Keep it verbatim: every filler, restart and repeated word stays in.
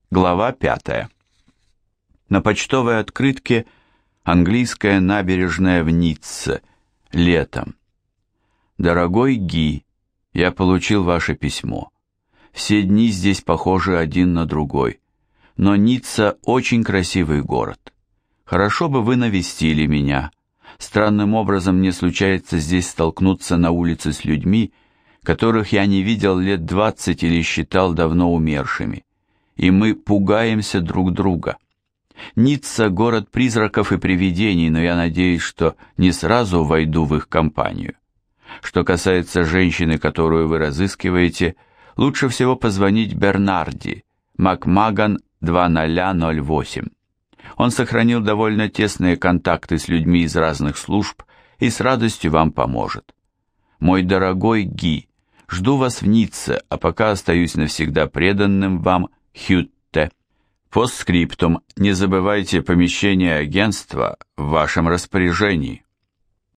Глава пятая. На почтовой открытке английская набережная в Ницце. Летом. Дорогой Ги, я получил ваше письмо. Все дни здесь похожи один на другой. Но Ницца очень красивый город. Хорошо бы вы навестили меня. Странным образом мне случается здесь столкнуться на улице с людьми, которых я не видел лет двадцать или считал давно умершими. И мы пугаемся друг друга. Ницца – город призраков и привидений, но я надеюсь, что не сразу войду в их компанию. Что касается женщины, которую вы разыскиваете, лучше всего позвонить Бернарди, Макмаган два ноль ноль восемь. Он сохранил довольно тесные контакты с людьми из разных служб и с радостью вам поможет. Мой дорогой Ги, жду вас в Ницце, а пока остаюсь навсегда преданным вам Хютте. Постскриптум. Не забывайте помещение агентства в вашем распоряжении.